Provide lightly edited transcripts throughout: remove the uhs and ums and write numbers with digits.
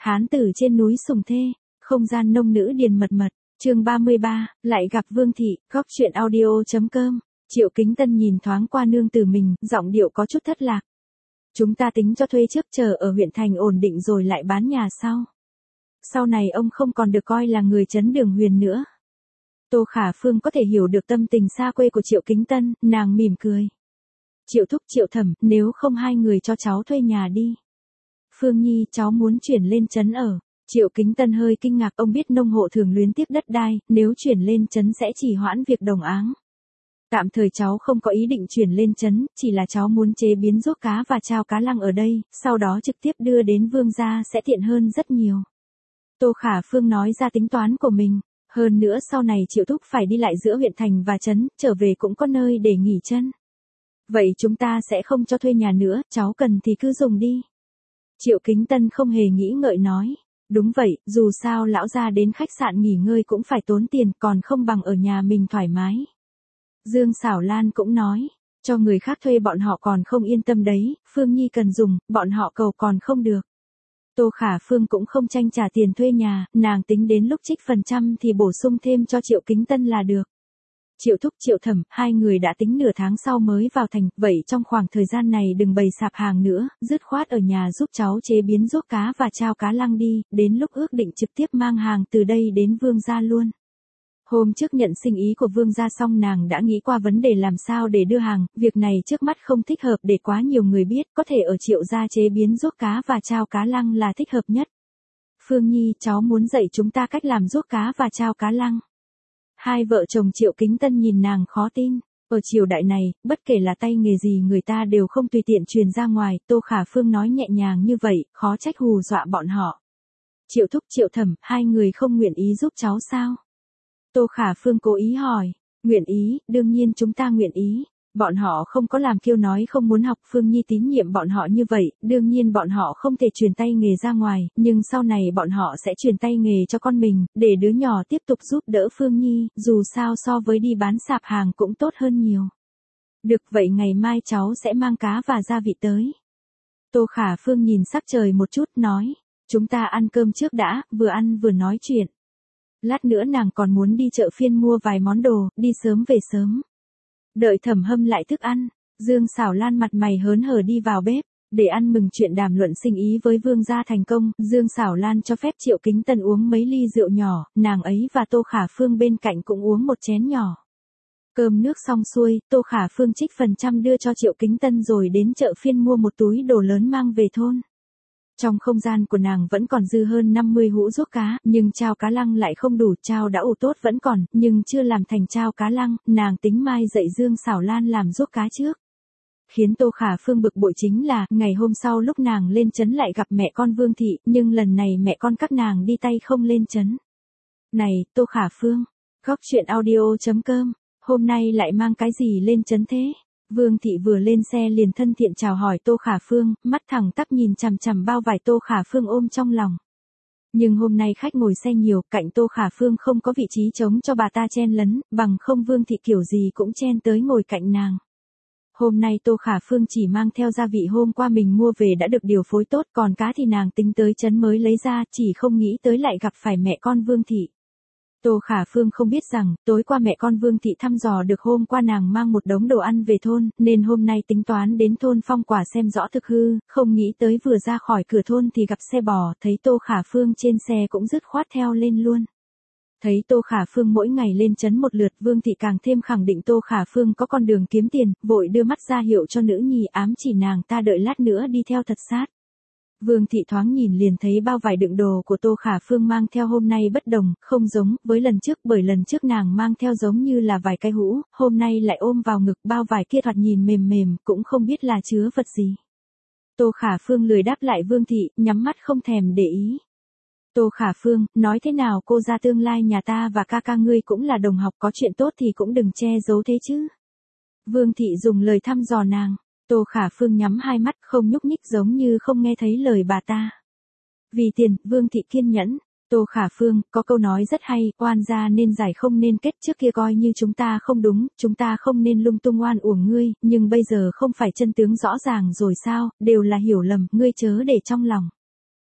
Hán tử trên núi Sùng Thê, không gian nông nữ điền mật mật, chương 33, lại gặp Vương Thị, góc chuyện audio.com. Triệu Kính Tân nhìn thoáng qua nương tử mình, giọng điệu có chút thất lạc. Chúng ta tính cho thuê trước chờ ở huyện thành ổn định rồi lại bán nhà sau. Sau này ông không còn được coi là người trấn Đường Huyền nữa. Tô Khả Phương có thể hiểu được tâm tình xa quê của Triệu Kính Tân, nàng mỉm cười. Triệu thúc Triệu thẩm, nếu không hai người cho cháu thuê nhà đi. Phương Nhi, cháu muốn chuyển lên trấn ở. Triệu Kính Tân hơi kinh ngạc, ông biết nông hộ thường luyến tiếc đất đai, nếu chuyển lên trấn sẽ trì hoãn việc đồng áng. Tạm thời cháu không có ý định chuyển lên trấn, chỉ là cháu muốn chế biến ruốc cá và chao cá lăng ở đây, sau đó trực tiếp đưa đến Vương gia sẽ tiện hơn rất nhiều. Tô Khả Phương nói ra tính toán của mình, hơn nữa sau này Triệu thúc phải đi lại giữa huyện thành và trấn, trở về cũng có nơi để nghỉ chân. Vậy chúng ta sẽ không cho thuê nhà nữa, cháu cần thì cứ dùng đi. Triệu Kính Tân không hề nghĩ ngợi nói. Đúng vậy, dù sao lão gia đến khách sạn nghỉ ngơi cũng phải tốn tiền, còn không bằng ở nhà mình thoải mái. Dương Xảo Lan cũng nói, cho người khác thuê bọn họ còn không yên tâm đấy, Phương Nhi cần dùng, bọn họ cầu còn không được. Tô Khả Phương cũng không tranh trả tiền thuê nhà, nàng tính đến lúc trích phần trăm thì bổ sung thêm cho Triệu Kính Tân là được. Triệu thúc Triệu thẩm, hai người đã tính nửa tháng sau mới vào thành, vậy trong khoảng thời gian này đừng bày sạp hàng nữa, dứt khoát ở nhà giúp cháu chế biến ruốc cá và chao cá lăng đi, đến lúc ước định trực tiếp mang hàng từ đây đến Vương gia luôn. Hôm trước nhận sinh ý của Vương gia xong nàng đã nghĩ qua vấn đề làm sao để đưa hàng, việc này trước mắt không thích hợp để quá nhiều người biết, có thể ở Triệu gia chế biến ruốc cá và chao cá lăng là thích hợp nhất. Phương Nhi, cháu muốn dạy chúng ta cách làm ruốc cá và chao cá lăng. Hai vợ chồng Triệu Kính Tân nhìn nàng khó tin, ở triều đại này, bất kể là tay nghề gì người ta đều không tùy tiện truyền ra ngoài, Tô Khả Phương nói nhẹ nhàng như vậy, khó trách hù dọa bọn họ. Triệu thúc Triệu thẩm, hai người không nguyện ý giúp cháu sao? Tô Khả Phương cố ý hỏi, nguyện ý, đương nhiên chúng ta nguyện ý. Bọn họ không có làm kiêu nói không muốn học, Phương Nhi tín nhiệm bọn họ như vậy, đương nhiên bọn họ không thể truyền tay nghề ra ngoài, nhưng sau này bọn họ sẽ truyền tay nghề cho con mình, để đứa nhỏ tiếp tục giúp đỡ Phương Nhi, dù sao so với đi bán sạp hàng cũng tốt hơn nhiều. Được vậy ngày mai cháu sẽ mang cá và gia vị tới. Tô Khả Phương nhìn sắc trời một chút nói, chúng ta ăn cơm trước đã, vừa ăn vừa nói chuyện. Lát nữa nàng còn muốn đi chợ phiên mua vài món đồ, đi sớm về sớm. Đợi thẩm hâm lại thức ăn, Dương Xảo Lan mặt mày hớn hở đi vào bếp, để ăn mừng chuyện đàm luận sinh ý với Vương gia thành công, Dương Xảo Lan cho phép Triệu Kính Tân uống mấy ly rượu nhỏ, nàng ấy và Tô Khả Phương bên cạnh cũng uống một chén nhỏ. Cơm nước xong xuôi, Tô Khả Phương trích phần trăm đưa cho Triệu Kính Tân rồi đến chợ phiên mua một túi đồ lớn mang về thôn. Trong không gian của nàng vẫn còn dư hơn 50 hũ ruốc cá, nhưng chao cá lăng lại không đủ, chao đã ủ tốt vẫn còn, nhưng chưa làm thành chao cá lăng, nàng tính mai dạy Dương Xảo Lan làm ruốc cá trước. Khiến Tô Khả Phương bực bội chính là, ngày hôm sau lúc nàng lên trấn lại gặp mẹ con Vương Thị, nhưng lần này mẹ con các nàng đi tay không lên trấn. Này, Tô Khả Phương, góc chuyện audio.com, hôm nay lại mang cái gì lên trấn thế? Vương Thị vừa lên xe liền thân thiện chào hỏi Tô Khả Phương, mắt thẳng tắp nhìn chằm chằm bao vải Tô Khả Phương ôm trong lòng. Nhưng hôm nay khách ngồi xe nhiều, cạnh Tô Khả Phương không có vị trí trống cho bà ta chen lấn, bằng không Vương Thị kiểu gì cũng chen tới ngồi cạnh nàng. Hôm nay Tô Khả Phương chỉ mang theo gia vị hôm qua mình mua về đã được điều phối tốt, còn cá thì nàng tính tới trấn mới lấy ra, chỉ không nghĩ tới lại gặp phải mẹ con Vương Thị. Tô Khả Phương không biết rằng, tối qua mẹ con Vương Thị thăm dò được hôm qua nàng mang một đống đồ ăn về thôn, nên hôm nay tính toán đến thôn Phong Quả xem rõ thực hư, không nghĩ tới vừa ra khỏi cửa thôn thì gặp xe bò, thấy Tô Khả Phương trên xe cũng dứt khoát theo lên luôn. Thấy Tô Khả Phương mỗi ngày lên trấn một lượt, Vương Thị càng thêm khẳng định Tô Khả Phương có con đường kiếm tiền, vội đưa mắt ra hiệu cho nữ nhi ám chỉ nàng ta đợi lát nữa đi theo thật sát. Vương Thị thoáng nhìn liền thấy bao vải đựng đồ của Tô Khả Phương mang theo hôm nay bất đồng, không giống với lần trước, bởi lần trước nàng mang theo giống như là vài cái hũ, hôm nay lại ôm vào ngực, bao vải kia thoạt nhìn mềm mềm, cũng không biết là chứa vật gì. Tô Khả Phương lười đáp lại Vương Thị, nhắm mắt không thèm để ý. Tô Khả Phương, nói thế nào cô ra tương lai nhà ta và ca ca ngươi cũng là đồng học, có chuyện tốt thì cũng đừng che giấu thế chứ. Vương Thị dùng lời thăm dò nàng. Tô Khả Phương nhắm hai mắt không nhúc nhích giống như không nghe thấy lời bà ta. Vì tiền, Vương Thị kiên nhẫn. Tô Khả Phương, có câu nói rất hay, oan gia nên giải không nên kết, trước kia coi như chúng ta không đúng, chúng ta không nên lung tung oan uổng ngươi, nhưng bây giờ không phải chân tướng rõ ràng rồi sao, đều là hiểu lầm, ngươi chớ để trong lòng.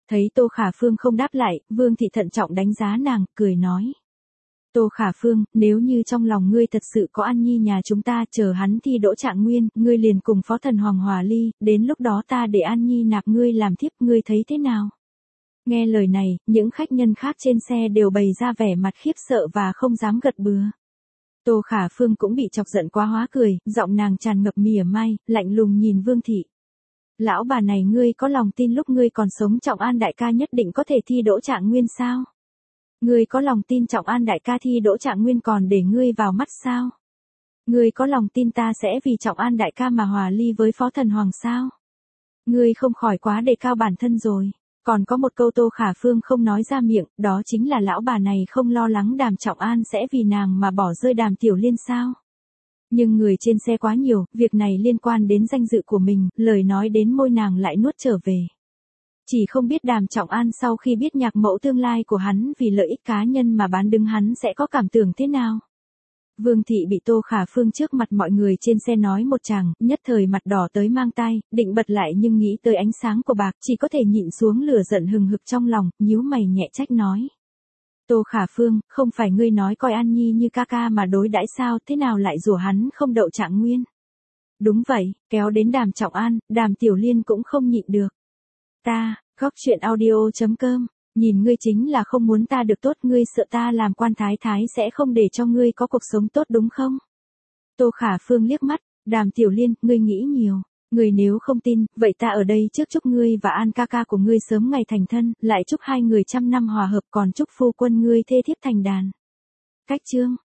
Thấy Tô Khả Phương không đáp lại, Vương Thị thận trọng đánh giá nàng, cười nói. Tô Khả Phương, nếu như trong lòng ngươi thật sự có An Nhi nhà chúng ta, chờ hắn thi đỗ trạng nguyên, ngươi liền cùng Phó Thần Hoàng hòa ly, đến lúc đó ta để An Nhi nạp ngươi làm thiếp, ngươi thấy thế nào? Nghe lời này, những khách nhân khác trên xe đều bày ra vẻ mặt khiếp sợ và không dám gật bừa. Tô Khả Phương cũng bị chọc giận quá hóa cười, giọng nàng tràn ngập mỉa mai, lạnh lùng nhìn Vương Thị. Lão bà này, ngươi có lòng tin lúc ngươi còn sống Trọng An đại ca nhất định có thể thi đỗ trạng nguyên sao? Ngươi có lòng tin Trọng An đại ca thi đỗ trạng nguyên còn để ngươi vào mắt sao? Ngươi có lòng tin ta sẽ vì Trọng An đại ca mà hòa ly với Phó Thần Hoàng sao? Ngươi không khỏi quá đề cao bản thân rồi. Còn có một câu Tô Khả Phương không nói ra miệng, đó chính là lão bà này không lo lắng Đàm Trọng An sẽ vì nàng mà bỏ rơi Đàm Tiểu Liên sao? Nhưng người trên xe quá nhiều, việc này liên quan đến danh dự của mình, lời nói đến môi nàng lại nuốt trở về. Chỉ không biết Đàm Trọng An sau khi biết nhạc mẫu tương lai của hắn vì lợi ích cá nhân mà bán đứng hắn sẽ có cảm tưởng thế nào. Vương Thị bị Tô Khả Phương trước mặt mọi người trên xe nói một tràng, nhất thời mặt đỏ tới mang tai, định bật lại nhưng nghĩ tới ánh sáng của bạc, chỉ có thể nhịn xuống lửa giận hừng hực trong lòng, nhíu mày nhẹ trách nói. Tô Khả Phương, không phải ngươi nói coi An Nhi như ca ca mà đối đãi sao, thế nào lại rủa hắn không đậu trạng nguyên? Đúng vậy, kéo đến Đàm Trọng An, Đàm Tiểu Liên cũng không nhịn được. Ta, góc chuyện audio.com, nhìn ngươi chính là không muốn ta được tốt, ngươi sợ ta làm quan thái thái sẽ không để cho ngươi có cuộc sống tốt đúng không? Tô Khả Phương liếc mắt, Đàm Tiểu Liên, ngươi nghĩ nhiều. Ngươi nếu không tin, vậy ta ở đây trước chúc ngươi và An ca ca của ngươi sớm ngày thành thân, lại chúc hai người trăm năm hòa hợp, còn chúc phu quân ngươi thê thiếp thành đàn. Cách chương.